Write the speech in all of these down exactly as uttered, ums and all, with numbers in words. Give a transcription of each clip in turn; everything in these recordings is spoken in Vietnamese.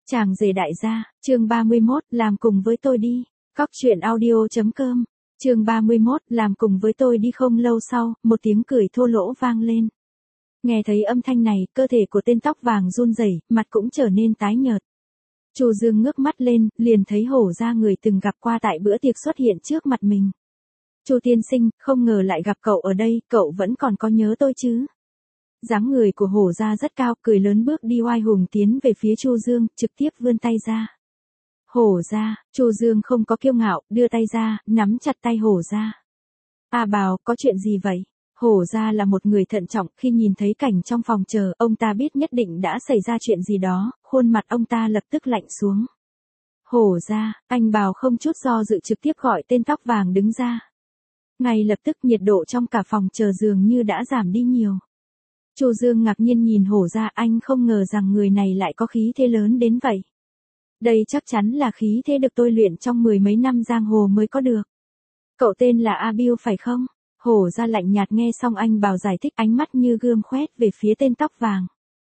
Chàng rể đại gia, chương ba mươi mốt, làm cùng với tôi đi. Cóc truyện audio.com, chương ba mươi mốt, làm cùng với tôi đi. Không lâu sau, một tiếng cười thô lỗ vang lên. Nghe thấy âm thanh này, cơ thể của tên tóc vàng run rẩy, mặt cũng trở nên tái nhợt. Chu Dương ngước mắt lên, liền thấy Hổ Gia người từng gặp qua tại bữa tiệc xuất hiện trước mặt mình. Chu tiên sinh, không ngờ lại gặp cậu ở đây, cậu vẫn còn có nhớ tôi chứ? Dáng người của Hổ Gia rất cao, cười lớn bước đi oai hùng tiến về phía Chu Dương, trực tiếp vươn tay ra. Hổ Gia, Chu Dương không có kiêu ngạo, đưa tay ra, nắm chặt tay Hổ Gia. A Bào, có chuyện gì vậy? Hổ Gia là một người thận trọng, khi nhìn thấy cảnh trong phòng chờ, ông ta biết nhất định đã xảy ra chuyện gì đó, khuôn mặt ông ta lập tức lạnh xuống. Hổ Gia, anh Bào không chút do dự trực tiếp gọi tên tóc vàng đứng ra. Ngay lập tức nhiệt độ trong cả phòng chờ dường như đã giảm đi nhiều. Chu Dương ngạc nhiên nhìn Hổ Gia, anh không ngờ rằng người này lại có khí thế lớn đến vậy. Đây chắc chắn là khí thế được tôi luyện trong mười mấy năm giang hồ mới có được. Cậu tên là A Biêu phải không? Hổ Gia lạnh nhạt nghe xong anh Bào giải thích, ánh mắt như gươm khoét về phía tên tóc vàng.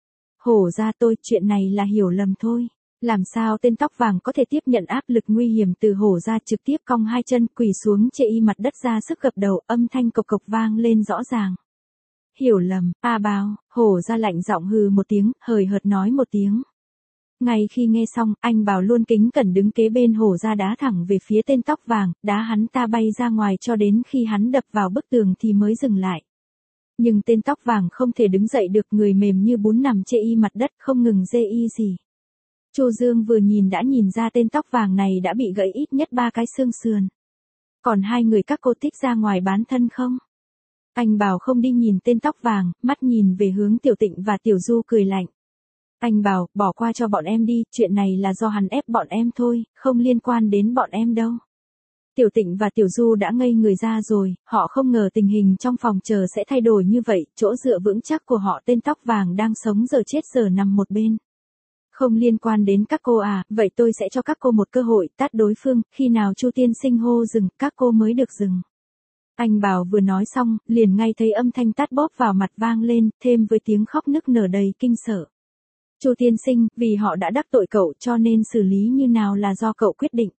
Hổ Gia, tôi, chuyện này là hiểu lầm thôi. Làm sao tên tóc vàng có thể tiếp nhận áp lực nguy hiểm từ Hổ Gia, trực tiếp cong hai chân quỳ xuống chê y mặt đất ra sức gập đầu, âm thanh cộc cộc vang lên rõ ràng. Hiểu lầm, A Bào, Hổ Gia lạnh giọng hừ một tiếng, hời hợt nói một tiếng. Ngay khi nghe xong, anh Bào luôn kính cẩn đứng kế bên Hổ Gia đá thẳng về phía tên tóc vàng, đá hắn ta bay ra ngoài cho đến khi hắn đập vào bức tường thì mới dừng lại. Nhưng tên tóc vàng không thể đứng dậy được, người mềm như bún nằm chê y mặt đất không ngừng dê y gì. Chu Dương vừa nhìn đã nhìn ra tên tóc vàng này đã bị gãy ít nhất ba cái xương sườn. Còn hai người các cô thích ra ngoài bán thân không? Anh Bào không đi nhìn tên tóc vàng, mắt nhìn về hướng Tiểu Tịnh và Tiểu Du cười lạnh. Anh Bào, bỏ qua cho bọn em đi, chuyện này là do hắn ép bọn em thôi, không liên quan đến bọn em đâu. Tiểu Tịnh và Tiểu Du đã ngây người ra rồi, họ không ngờ tình hình trong phòng chờ sẽ thay đổi như vậy, chỗ dựa vững chắc của họ tên tóc vàng đang sống giờ chết giờ nằm một bên. Không liên quan đến các cô à, vậy tôi sẽ cho các cô một cơ hội tát đối phương, khi nào Chu tiên sinh hô dừng, các cô mới được dừng. Anh Bào vừa nói xong, liền ngay thấy âm thanh tát bóp vào mặt vang lên, thêm với tiếng khóc nức nở đầy kinh sợ. Chu tiên sinh, vì họ đã đắc tội cậu cho nên xử lý như nào là do cậu quyết định.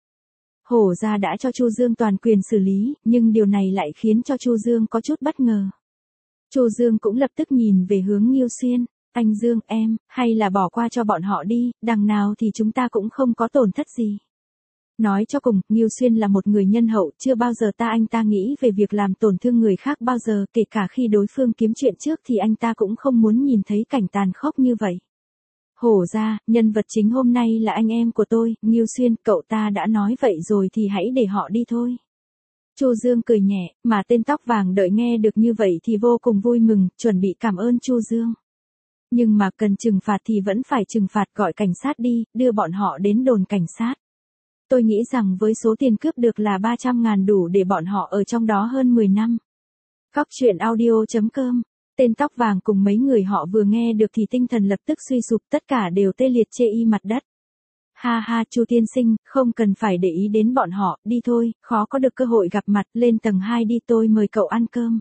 Hổ Gia đã cho Chu Dương toàn quyền xử lý, nhưng điều này lại khiến cho Chu Dương có chút bất ngờ. Chu Dương cũng lập tức nhìn về hướng Nghiêu Xuyên. Anh Dương, em, hay là bỏ qua cho bọn họ đi, đằng nào thì chúng ta cũng không có tổn thất gì. Nói cho cùng, Nghiêu Xuyên là một người nhân hậu, chưa bao giờ ta anh ta nghĩ về việc làm tổn thương người khác bao giờ, kể cả khi đối phương kiếm chuyện trước thì anh ta cũng không muốn nhìn thấy cảnh tàn khốc như vậy. Hổ Gia, nhân vật chính hôm nay là anh em của tôi, Nghiêu Xuyên, cậu ta đã nói vậy rồi thì hãy để họ đi thôi. Chu Dương cười nhẹ, mà tên tóc vàng đợi nghe được như vậy thì vô cùng vui mừng, chuẩn bị cảm ơn Chu Dương. Nhưng mà cần trừng phạt thì vẫn phải trừng phạt, gọi cảnh sát đi, đưa bọn họ đến đồn cảnh sát. Tôi nghĩ rằng với số tiền cướp được là ba trăm ngàn đủ để bọn họ ở trong đó hơn mười năm. Cóc truyện audio.com, tên tóc vàng cùng mấy người họ vừa nghe được thì tinh thần lập tức suy sụp, tất cả đều tê liệt chê y mặt đất. Ha ha, Chu tiên sinh, không cần phải để ý đến bọn họ, đi thôi, khó có được cơ hội gặp mặt, lên tầng hai đi, tôi mời cậu ăn cơm.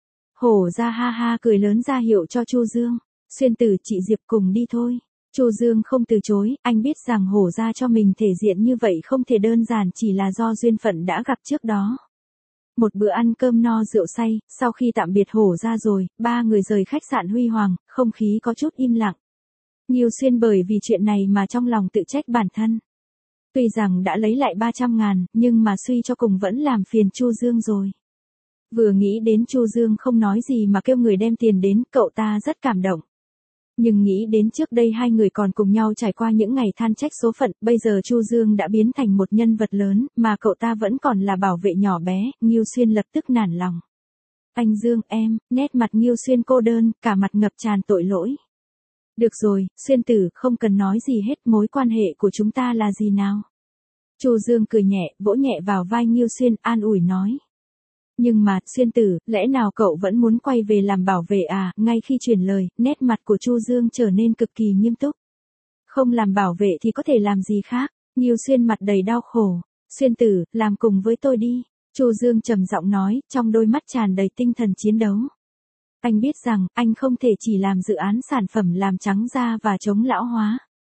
Hổ Gia ha ha cười lớn ra hiệu cho Chu Dương. Xuyên Tử, chị Diệp cùng đi thôi. Chu Dương không từ chối, anh biết rằng Hổ Gia cho mình thể diện như vậy không thể đơn giản chỉ là do duyên phận đã gặp trước đó. Một bữa ăn cơm no rượu say, sau khi tạm biệt Hổ Gia rồi, ba người rời khách sạn Huy Hoàng, không khí có chút im lặng. Nghiêu Xuyên bởi vì chuyện này mà trong lòng tự trách bản thân. Tuy rằng đã lấy lại ba trăm ngàn, nhưng mà suy cho cùng vẫn làm phiền Chu Dương rồi. Vừa nghĩ đến Chu Dương không nói gì mà kêu người đem tiền đến, cậu ta rất cảm động. Nhưng nghĩ đến trước đây hai người còn cùng nhau trải qua những ngày than trách số phận, bây giờ Chu Dương đã biến thành một nhân vật lớn, mà cậu ta vẫn còn là bảo vệ nhỏ bé, Nghiêu Xuyên lập tức nản lòng. Anh Dương, em, nét mặt Nghiêu Xuyên cô đơn, cả mặt ngập tràn tội lỗi. Được rồi, Xuyên Tử, không cần nói gì hết, mối quan hệ của chúng ta là gì nào? Chu Dương cười nhẹ, vỗ nhẹ vào vai Nghiêu Xuyên, an ủi nói. Nhưng mà, Xuyên Tử, lẽ nào cậu vẫn muốn quay về làm bảo vệ à? Ngay khi truyền lời, nét mặt của Chu Dương trở nên cực kỳ nghiêm túc. Không làm bảo vệ thì có thể làm gì khác? Nghiêu Xuyên mặt đầy đau khổ. Xuyên Tử, làm cùng với tôi đi. Chu Dương trầm giọng nói, trong đôi mắt tràn đầy tinh thần chiến đấu. Anh biết rằng, anh không thể chỉ làm dự án sản phẩm làm trắng da và chống lão hóa.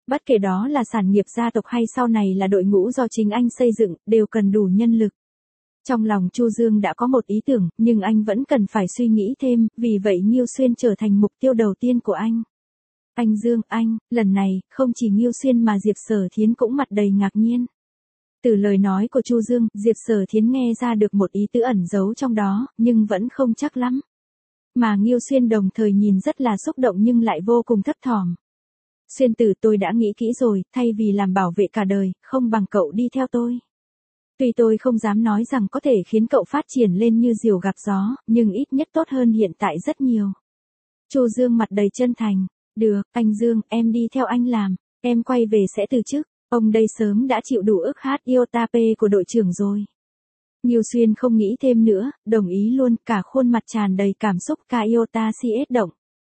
Bất kể đó là sản nghiệp gia tộc hay sau này là đội ngũ do chính anh xây dựng, đều cần đủ nhân lực. Trong lòng Chu Dương đã có một ý tưởng, nhưng anh vẫn cần phải suy nghĩ thêm, vì vậy Nghiêu Xuyên trở thành mục tiêu đầu tiên của anh. Anh Dương, anh, lần này, không chỉ Nghiêu Xuyên mà Diệp Sở Thiến cũng mặt đầy ngạc nhiên. Từ lời nói của Chu Dương, Diệp Sở Thiến nghe ra được một ý tứ ẩn giấu trong đó, nhưng vẫn không chắc lắm. Mà Nghiêu Xuyên đồng thời nhìn rất là xúc động nhưng lại vô cùng thấp thỏm. Xuyên tử, tôi đã nghĩ kỹ rồi, thay vì làm bảo vệ cả đời, không bằng cậu đi theo tôi. Tuy tôi không dám nói rằng có thể khiến cậu phát triển lên như diều gặp gió, nhưng ít nhất tốt hơn hiện tại rất nhiều. Chu Dương mặt đầy chân thành. Được, anh Dương, em đi theo anh làm, em quay về sẽ từ chức. Ông đây sớm đã chịu đủ ức hát Iota P của đội trưởng rồi. Nghiêu Xuyên không nghĩ thêm nữa, đồng ý luôn, cả khuôn mặt tràn đầy cảm xúc. Cả Iota xê ét động.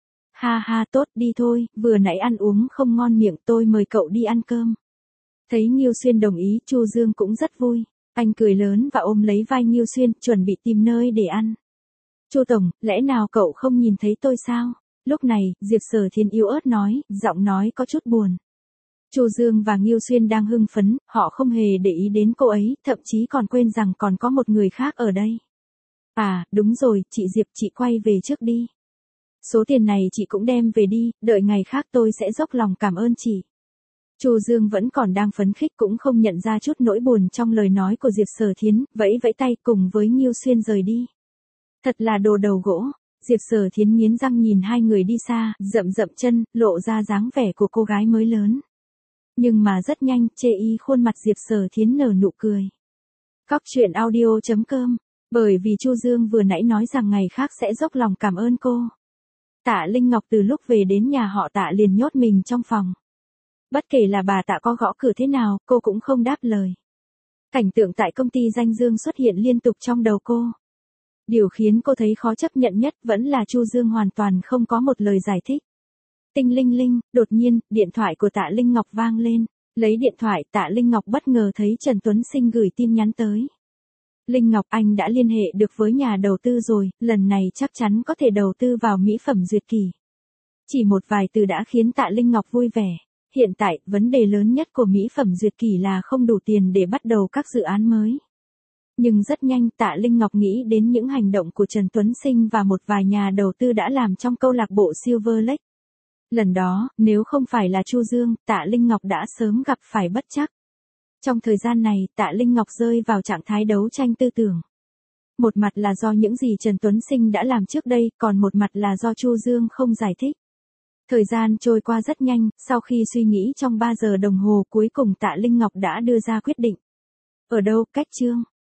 Ha ha, tốt, đi thôi, vừa nãy ăn uống không ngon miệng, tôi mời cậu đi ăn cơm. Thấy Nghiêu Xuyên đồng ý, Chu Dương cũng rất vui. Anh cười lớn và ôm lấy vai Nghiêu Xuyên, chuẩn bị tìm nơi để ăn. Chu Tổng, lẽ nào cậu không nhìn thấy tôi sao? Lúc này, Diệp Sở Thiến yếu ớt nói, giọng nói có chút buồn. Chu Dương và Nghiêu Xuyên đang hưng phấn, họ không hề để ý đến cô ấy, thậm chí còn quên rằng còn có một người khác ở đây. À, đúng rồi, chị Diệp, chị quay về trước đi. Số tiền này chị cũng đem về đi, đợi ngày khác tôi sẽ dốc lòng cảm ơn chị. Chu Dương vẫn còn đang phấn khích cũng không nhận ra chút nỗi buồn trong lời nói của Diệp Sở Thiến, vẫy vẫy tay cùng với Nghiêu Xuyên rời đi. Thật là đồ đầu gỗ. Diệp Sở Thiến nghiến răng nhìn hai người đi xa, rậm rậm chân, lộ ra dáng vẻ của cô gái mới lớn. Nhưng mà rất nhanh, chê y khuôn mặt Diệp Sở Thiến nở nụ cười. Cóc truyện audio chấm com, bởi vì Chu Dương vừa nãy nói rằng ngày khác sẽ dốc lòng cảm ơn cô. Tạ Linh Ngọc từ lúc về đến nhà họ Tạ liền nhốt mình trong phòng. Bất kể là bà Tạ có gõ cửa thế nào, cô cũng không đáp lời. Cảnh tượng tại công ty danh Dương xuất hiện liên tục trong đầu cô. Điều khiến cô thấy khó chấp nhận nhất vẫn là Chu Dương hoàn toàn không có một lời giải thích. Tinh linh linh, đột nhiên, điện thoại của Tạ Linh Ngọc vang lên. Lấy điện thoại, Tạ Linh Ngọc bất ngờ thấy Trần Tuấn Sinh gửi tin nhắn tới. Linh Ngọc, anh đã liên hệ được với nhà đầu tư rồi, lần này chắc chắn có thể đầu tư vào mỹ phẩm Duyệt Kỳ. Chỉ một vài từ đã khiến Tạ Linh Ngọc vui vẻ. Hiện tại, vấn đề lớn nhất của mỹ phẩm Duyệt Kỳ là không đủ tiền để bắt đầu các dự án mới. Nhưng rất nhanh Tạ Linh Ngọc nghĩ đến những hành động của Trần Tuấn Sinh và một vài nhà đầu tư đã làm trong câu lạc bộ Silver Lake. Lần đó, nếu không phải là Chu Dương, Tạ Linh Ngọc đã sớm gặp phải bất trắc. Trong thời gian này, Tạ Linh Ngọc rơi vào trạng thái đấu tranh tư tưởng. Một mặt là do những gì Trần Tuấn Sinh đã làm trước đây, còn một mặt là do Chu Dương không giải thích. Thời gian trôi qua rất nhanh, sau khi suy nghĩ trong ba giờ đồng hồ cuối cùng Tạ Linh Ngọc đã đưa ra quyết định. Ở đâu, cách chương.